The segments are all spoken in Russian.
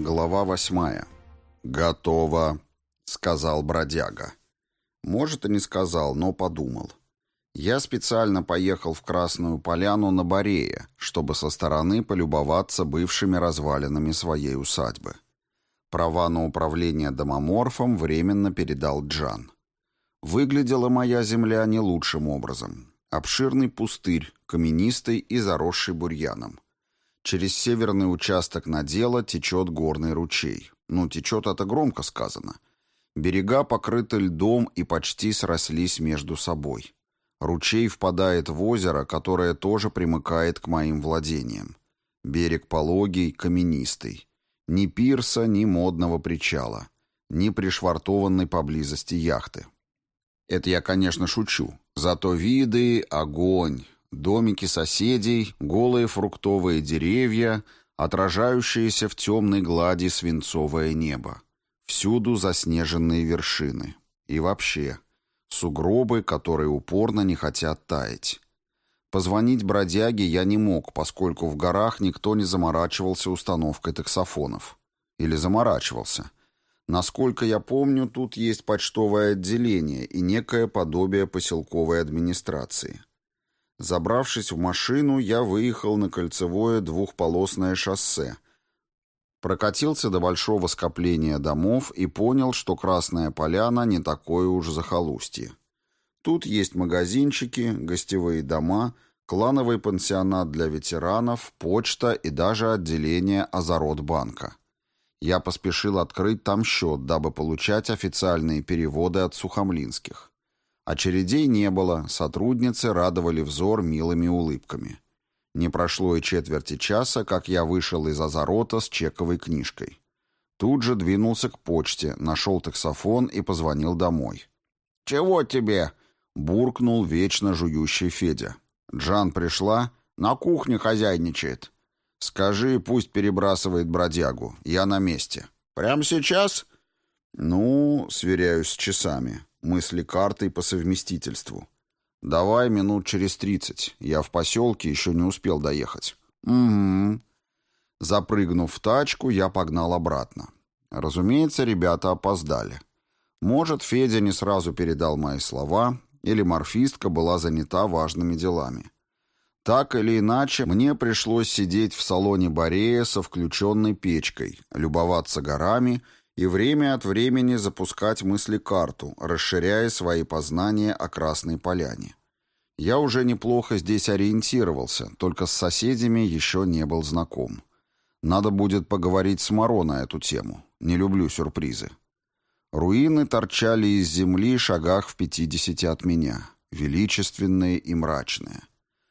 Глава 8. «Готово», — сказал бродяга. Может, и не сказал, но подумал. Я специально поехал в Красную Поляну на Борее, чтобы со стороны полюбоваться бывшими развалинами своей усадьбы. Права на управление домоморфом временно передал Джан. Выглядела моя земля не лучшим образом. Обширный пустырь, каменистый и заросший бурьяном. Через северный участок надела течет горный ручей. Течет это громко сказано. Берега покрыты льдом и почти срослись между собой. Ручей впадает в озеро, которое тоже примыкает к моим владениям. Берег пологий, каменистый. Ни пирса, ни модного причала. Ни пришвартованной поблизости яхты. Это я, конечно, шучу. Зато виды — огонь. Домики соседей, голые фруктовые деревья, отражающиеся в темной глади свинцовое небо. Всюду заснеженные вершины. И вообще, сугробы, которые упорно не хотят таять. Позвонить бродяге я не мог, поскольку в горах никто не заморачивался установкой таксофонов. Или заморачивался. Насколько я помню, тут есть почтовое отделение и некое подобие поселковой администрации. Забравшись в машину, я выехал на кольцевое двухполосное шоссе, прокатился до большого скопления домов и понял, что Красная Поляна не такое уж захолустье. Тут есть магазинчики, гостевые дома, клановый пансионат для ветеранов, почта и даже отделение Азарот-банка. Я поспешил открыть там счет, дабы получать официальные переводы от сухомлинских. Очередей не было, сотрудницы радовали взор милыми улыбками. Не прошло и четверти часа, как я вышел из Азарота с чековой книжкой. Тут же двинулся к почте, нашел таксофон и позвонил домой. «Чего тебе?» — буркнул вечно жующий Федя. «Джан пришла? На кухне хозяйничает. Скажи, пусть перебрасывает бродягу. Я на месте». «Прямо сейчас?» Сверяюсь с часами. Мысли картой по совместительству. «Давай минут через 30. Я в поселке еще не успел доехать». «Угу». Запрыгнув в тачку, я погнал обратно. Разумеется, ребята опоздали. Может, Федя не сразу передал мои слова, или морфистка была занята важными делами. Так или иначе, мне пришлось сидеть в салоне Борея со включенной печкой, любоваться горами и время от времени запускать мысли-карту, расширяя свои познания о Красной Поляне. Я уже неплохо здесь ориентировался, только с соседями еще не был знаком. Надо будет поговорить с Моро на эту тему. Не люблю сюрпризы. Руины торчали из земли шагах в 50 от меня, величественные и мрачные.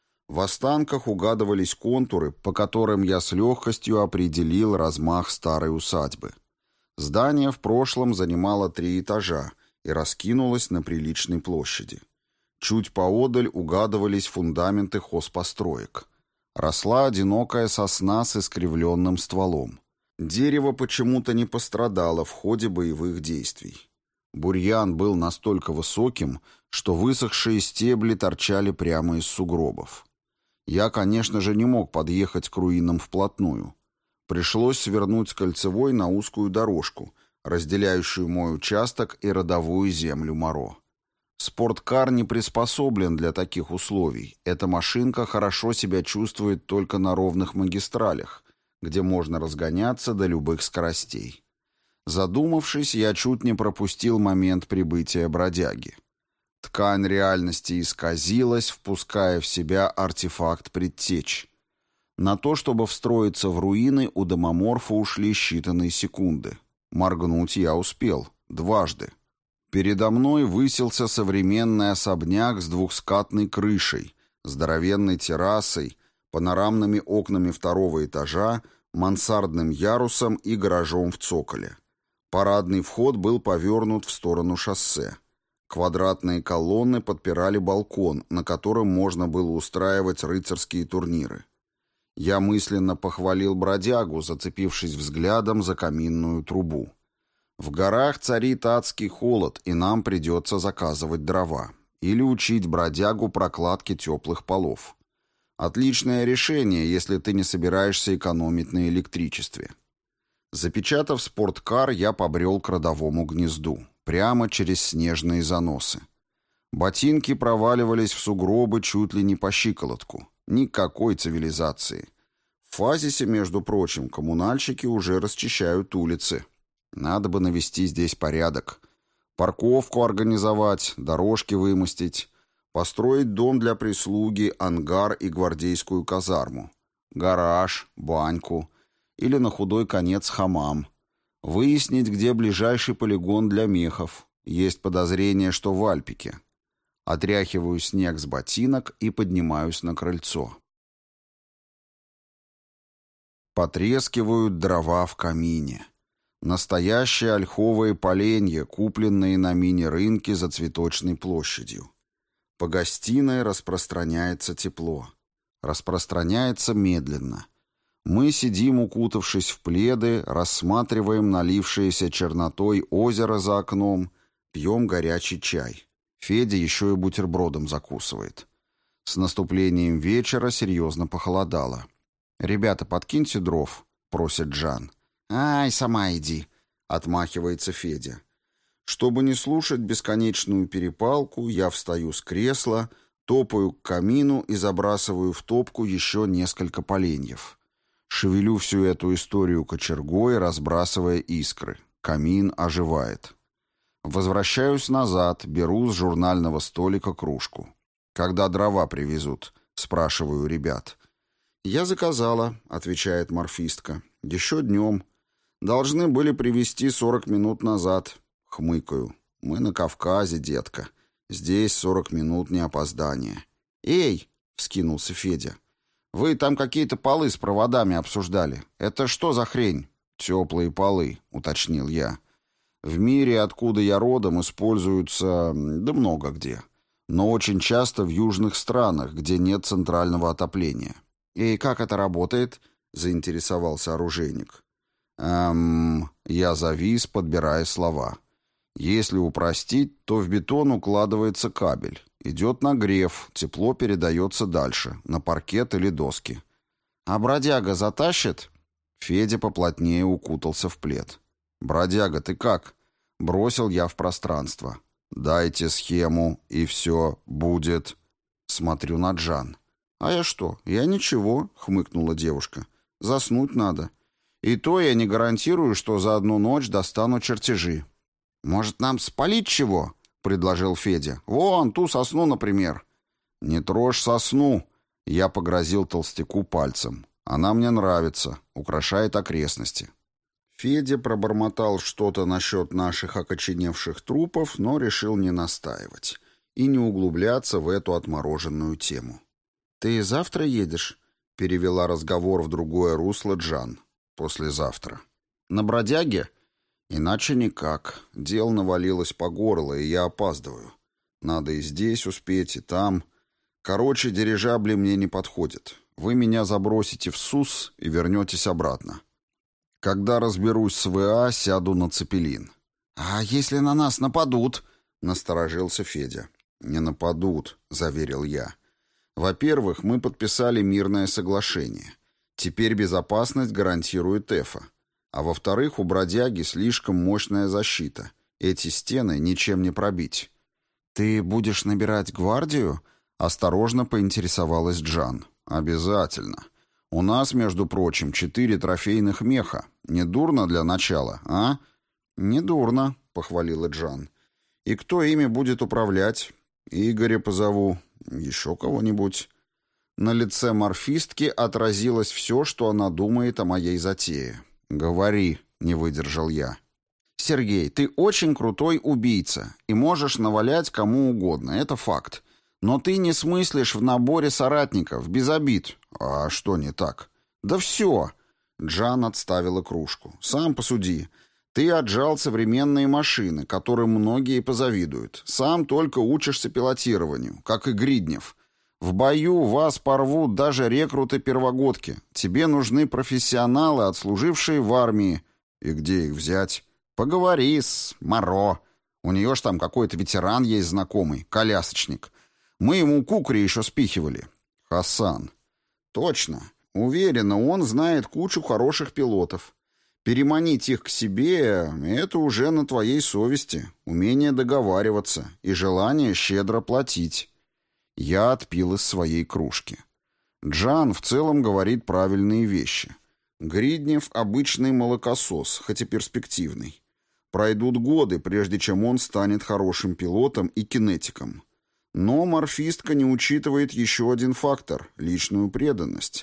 В останках угадывались контуры, по которым я с легкостью определил размах старой усадьбы. Здание в прошлом занимало 3 этажа и раскинулось на приличной площади. Чуть поодаль угадывались фундаменты хозпостроек. Росла одинокая сосна с искривленным стволом. Дерево почему-то не пострадало в ходе боевых действий. Бурьян был настолько высоким, что высохшие стебли торчали прямо из сугробов. Я, конечно же, не мог подъехать к руинам вплотную. Пришлось свернуть с кольцевой на узкую дорожку, разделяющую мой участок и родовую землю Моро. Спорткар не приспособлен для таких условий. Эта машинка хорошо себя чувствует только на ровных магистралях, где можно разгоняться до любых скоростей. Задумавшись, я чуть не пропустил момент прибытия бродяги. Ткань реальности исказилась, впуская в себя артефакт предтеч. На то, чтобы встроиться в руины, у домоморфа ушли считанные секунды. Моргнуть я успел. 2 раза. Передо мной высился современный особняк с двухскатной крышей, здоровенной террасой, панорамными окнами 2-го этажа, мансардным ярусом и гаражом в цоколе. Парадный вход был повернут в сторону шоссе. Квадратные колонны подпирали балкон, на котором можно было устраивать рыцарские турниры. Я мысленно похвалил бродягу, зацепившись взглядом за каминную трубу. В горах царит адский холод, и нам придется заказывать дрова. Или учить бродягу прокладке теплых полов. Отличное решение, если ты не собираешься экономить на электричестве. Запечатав спорткар, я побрел к родовому гнезду, прямо через снежные заносы. Ботинки проваливались в сугробы чуть ли не по щиколотку. Никакой цивилизации. В Фазисе, между прочим, коммунальщики уже расчищают улицы. Надо бы навести здесь порядок. Парковку организовать, дорожки вымостить, построить дом для прислуги, ангар и гвардейскую казарму, гараж, баньку или на худой конец хамам. Выяснить, где ближайший полигон для мехов. Есть подозрение, что в Альпике. Отряхиваю снег с ботинок и поднимаюсь на крыльцо. Потрескивают дрова в камине. Настоящие ольховые поленья, купленные на мини-рынке за Цветочной площадью. По гостиной распространяется тепло. Распространяется медленно. Мы сидим, укутавшись в пледы, рассматриваем налившееся чернотой озеро за окном, пьем горячий чай. Федя еще и бутербродом закусывает. С наступлением вечера серьезно похолодало. «Ребята, подкиньте дров», — просит Джан. «Ай, сама иди», — отмахивается Федя. Чтобы не слушать бесконечную перепалку, я встаю с кресла, топаю к камину и забрасываю в топку еще несколько поленьев. Шевелю всю эту историю кочергой, разбрасывая искры. Камин оживает. Возвращаюсь назад, беру с журнального столика кружку. «Когда дрова привезут?» — спрашиваю ребят. «Я заказала», — отвечает морфистка. «Еще днем. Должны были привезти 40 минут назад». Хмыкаю. «Мы на Кавказе, детка. Здесь 40 минут не опоздание». «Эй!» — вскинулся Федя. «Вы там какие-то полы с проводами обсуждали. Это что за хрень?» «Теплые полы», — уточнил я. «В мире, откуда я родом, используются... да много где. Но очень часто в южных странах, где нет центрального отопления». «И как это работает?» — заинтересовался оружейник. Я завис, подбирая слова. Если упростить, то в бетон укладывается кабель. Идет нагрев, тепло передается дальше, на паркет или доски. «А бродяга затащит?» Федя поплотнее укутался в плед. «Бродяга, ты как?» Бросил я в пространство. «Дайте схему, и все будет». Смотрю на Джан. «А я что? Я ничего», — хмыкнула девушка. «Заснуть надо. И то я не гарантирую, что за одну ночь достану чертежи». «Может, нам спалить чего?» — предложил Федя. «Вон, ту сосну, например». «Не трожь сосну!» — я погрозил толстяку пальцем. «Она мне нравится, украшает окрестности». Федя пробормотал что-то насчет наших окоченевших трупов, но решил не настаивать и не углубляться в эту отмороженную тему. «Ты завтра едешь?» — перевела разговор в другое русло Джан. «Послезавтра». «На бродяге?» «Иначе никак. Дел навалилось по горло, и я опаздываю. Надо и здесь успеть, и там. Короче, дирижабли мне не подходят. Вы меня забросите в СУС и вернетесь обратно. Когда разберусь с ВА, сяду на Цепелин». «А если на нас нападут?» — насторожился Федя. «Не нападут», — заверил я. «Во-первых, мы подписали мирное соглашение. Теперь безопасность гарантирует Эфа. А во-вторых, у бродяги слишком мощная защита. Эти стены ничем не пробить». «Ты будешь набирать гвардию?» — осторожно поинтересовалась Джан. «Обязательно. У нас, между прочим, 4 трофейных меха. Недурно для начала, а?» «Недурно», — похвалила Джан. «И кто ими будет управлять? Игоря позову. Еще кого-нибудь». На лице морфистки отразилось все, что она думает о моей затее. «Говори», — не выдержал я. «Сергей, ты очень крутой убийца и можешь навалять кому угодно, это факт. Но ты не смыслишь в наборе соратников, без обид». «А что не так?» «Да все!» Джан отставила кружку. «Сам посуди. Ты отжал современные машины, которым многие позавидуют. Сам только учишься пилотированию, как и Гриднев. В бою вас порвут даже рекруты-первогодки. Тебе нужны профессионалы, отслужившие в армии. И где их взять? Поговори с Моро. У нее ж там какой-то ветеран есть знакомый, колясочник. Мы ему кукри еще спихивали. Хасан. Точно. Уверена, он знает кучу хороших пилотов. Переманить их к себе — это уже на твоей совести, умение договариваться и желание щедро платить. Я отпил из своей кружки. Джан в целом говорит правильные вещи. Гриднев — обычный молокосос, хоть и перспективный. Пройдут годы, прежде чем он станет хорошим пилотом и кинетиком. Но морфистка не учитывает еще один фактор — личную преданность.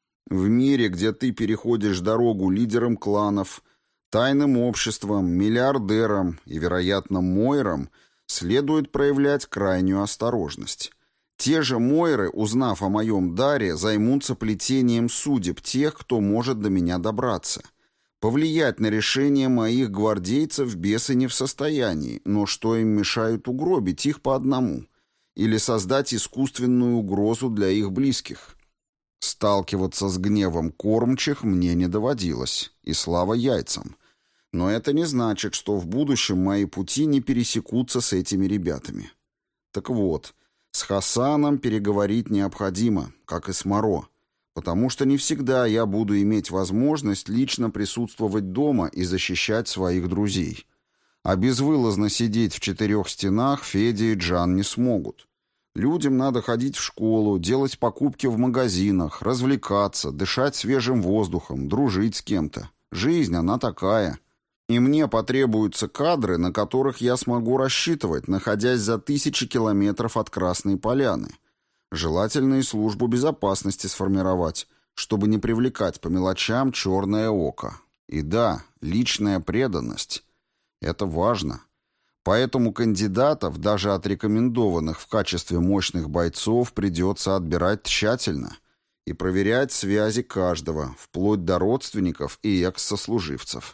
В мире, где ты переходишь дорогу лидерам кланов, тайным обществам, миллиардерам и, вероятно, мойрам, следует проявлять крайнюю осторожность. Те же мойры, узнав о моем даре, займутся плетением судеб тех, кто может до меня добраться. Повлиять на решение моих гвардейцев бесы не в состоянии, но что им мешает угробить их по одному? Или создать искусственную угрозу для их близких? Сталкиваться с гневом кормчих мне не доводилось, и слава яйцам. Но это не значит, что в будущем мои пути не пересекутся с этими ребятами. Так вот, с Хасаном переговорить необходимо, как и с Моро, потому что не всегда я буду иметь возможность лично присутствовать дома и защищать своих друзей. А безвылазно сидеть в 4 стенах Федя и Джан не смогут. Людям надо ходить в школу, делать покупки в магазинах, развлекаться, дышать свежим воздухом, дружить с кем-то. Жизнь, она такая. И мне потребуются кадры, на которых я смогу рассчитывать, находясь за 1000 километров от Красной Поляны. Желательно и службу безопасности сформировать, чтобы не привлекать по мелочам черное око. И да, личная преданность. Это важно. Поэтому кандидатов, даже отрекомендованных в качестве мощных бойцов, придется отбирать тщательно и проверять связи каждого, вплоть до родственников и экс-сослуживцев.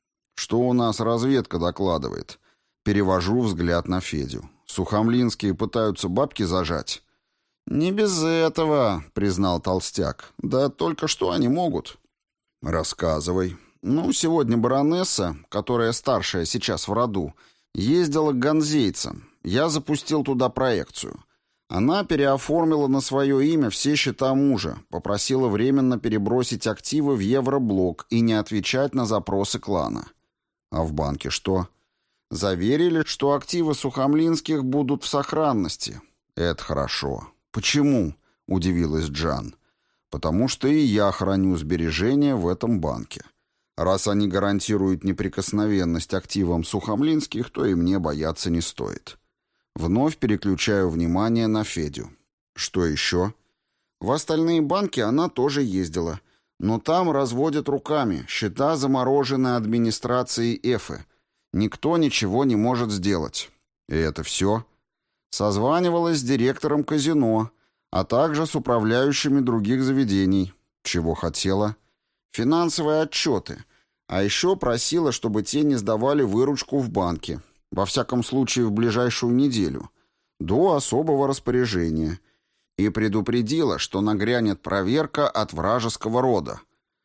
Что у нас разведка докладывает? Перевожу взгляд на Федю. Сухомлинские пытаются бабки зажать? «Не без этого», — признал толстяк. «Да только что они могут?» «Рассказывай». «Ну, сегодня баронесса, которая старшая сейчас в роду, ездила к ганзейцам. Я запустил туда проекцию. Она переоформила на свое имя все счета мужа, попросила временно перебросить активы в Евроблок и не отвечать на запросы клана. А в банке что? Заверили, что активы Сухомлинских будут в сохранности. Это хорошо. Почему? Удивилась Джан. Потому что и я храню сбережения в этом банке. Раз они гарантируют неприкосновенность активам Сухомлинских, то и мне бояться не стоит. Вновь переключаю внимание на Федю. Что еще? В остальные банки она тоже ездила. Но там разводят руками, счета заморожены администрацией Эфы. Никто ничего не может сделать. И это все? Созванивалась с директором казино, а также с управляющими других заведений. Чего хотела? Финансовые отчеты. А еще просила, чтобы те не сдавали выручку в банке. Во всяком случае, в ближайшую неделю. До особого распоряжения. И предупредила, что нагрянет проверка от вражеского рода.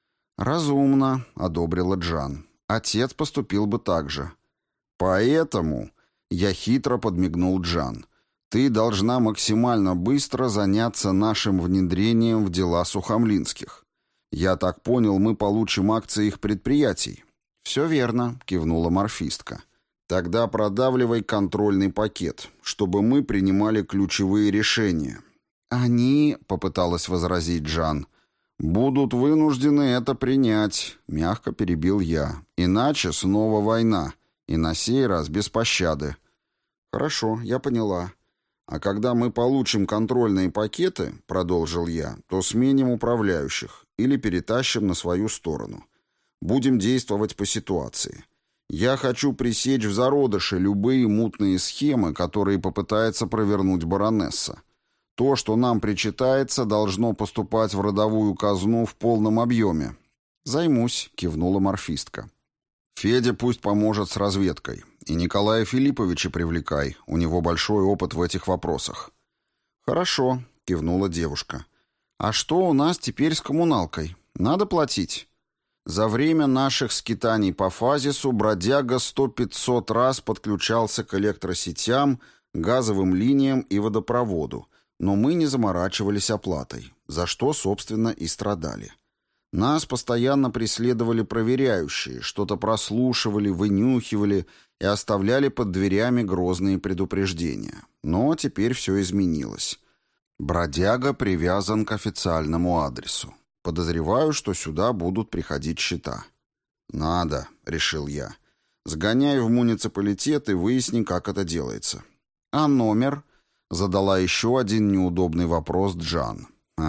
«Разумно», — одобрила Джан. «Отец поступил бы так же». «Поэтому...» — я хитро подмигнул Джан. «Ты должна максимально быстро заняться нашим внедрением в дела Сухомлинских. Я так понял, мы получим акции их предприятий». «Все верно», — кивнула морфистка. «Тогда продавливай контрольный пакет, чтобы мы принимали ключевые решения». «Они...» — попыталась возразить Джан. «Будут вынуждены это принять», — мягко перебил я. «Иначе снова война, и на сей раз без пощады». «Хорошо, я поняла. А когда мы получим контрольные пакеты, — продолжил я, — то сменим управляющих или перетащим на свою сторону. Будем действовать по ситуации. Я хочу пресечь в зародыше любые мутные схемы, которые попытается провернуть баронесса. То, что нам причитается, должно поступать в родовую казну в полном объеме». «Займусь», — кивнула морфистка. «Федя пусть поможет с разведкой. И Николая Филипповича привлекай, у него большой опыт в этих вопросах». «Хорошо», — кивнула девушка. «А что у нас теперь с коммуналкой? Надо платить?» За время наших скитаний по фазису бродяга 100-500 раз подключался к электросетям, газовым линиям и водопроводу, но мы не заморачивались оплатой, за что, собственно, и страдали. Нас постоянно преследовали проверяющие, что-то прослушивали, вынюхивали и оставляли под дверями грозные предупреждения. Но теперь все изменилось. Бродяга привязан к официальному адресу. Подозреваю, что сюда будут приходить счета. «Надо», — решил я. «Сгоняй в муниципалитет и выясни, как это делается». «А номер?» — задала еще один неудобный вопрос Джан.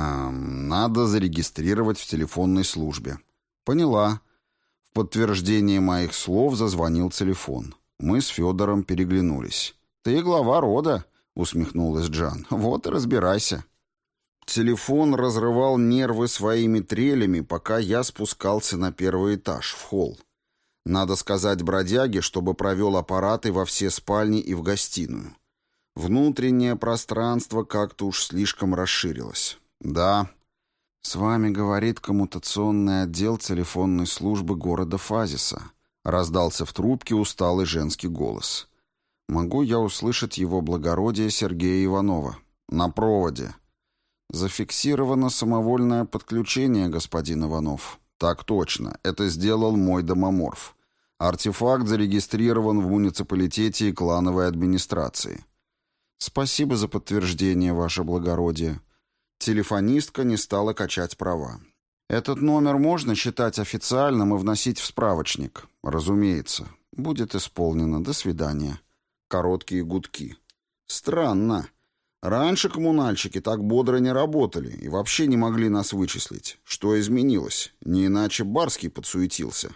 «Надо зарегистрировать в телефонной службе». «Поняла». В подтверждение моих слов зазвонил телефон. Мы с Федором переглянулись. «Ты глава рода», — усмехнулась Джан. «Вот и разбирайся». Телефон разрывал нервы своими трелями, пока я спускался на первый этаж, в холл. Надо сказать бродяге, чтобы провел аппараты во все спальни и в гостиную. Внутреннее пространство как-то уж слишком расширилось. «Да». «С вами говорит коммутационный отдел телефонной службы города Фазиса», — раздался в трубке усталый женский голос. «Могу я услышать его благородие Сергея Иванова?» «На проводе». «Зафиксировано самовольное подключение, господин Иванов». «Так точно. Это сделал мой домоморф. Артефакт зарегистрирован в муниципалитете и клановой администрации». «Спасибо за подтверждение, ваше благородие». Телефонистка не стала качать права. «Этот номер можно считать официальным и вносить в справочник?» «Разумеется. Будет исполнено. До свидания». Короткие гудки. «Странно. Раньше коммунальщики так бодро не работали и вообще не могли нас вычислить. Что изменилось? Не иначе Барский подсуетился».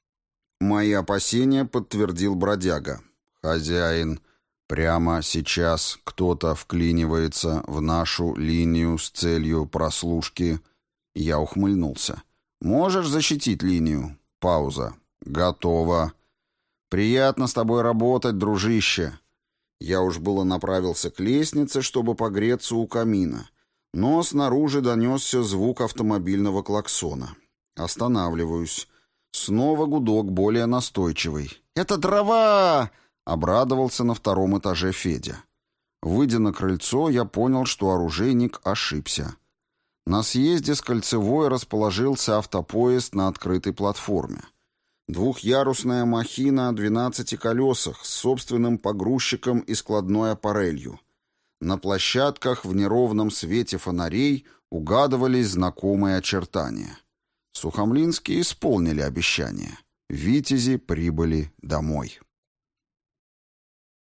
Мои опасения подтвердил бродяга. «Хозяин, прямо сейчас кто-то вклинивается в нашу линию с целью прослушки». Я ухмыльнулся. «Можешь защитить линию?» Пауза. «Готово». «Приятно с тобой работать, дружище». Я уж было направился к лестнице, чтобы погреться у камина, но снаружи донесся звук автомобильного клаксона. Останавливаюсь. Снова гудок, более настойчивый. «Это дрова!» — обрадовался на втором этаже Федя. Выйдя на крыльцо, я понял, что оружейник ошибся. На съезде с Кольцевой расположился автопоезд на открытой платформе. Двухъярусная махина о 12 колесах с собственным погрузчиком и складной аппарелью. На площадках в неровном свете фонарей угадывались знакомые очертания. Сухомлинские исполнили обещание. Витязи прибыли домой.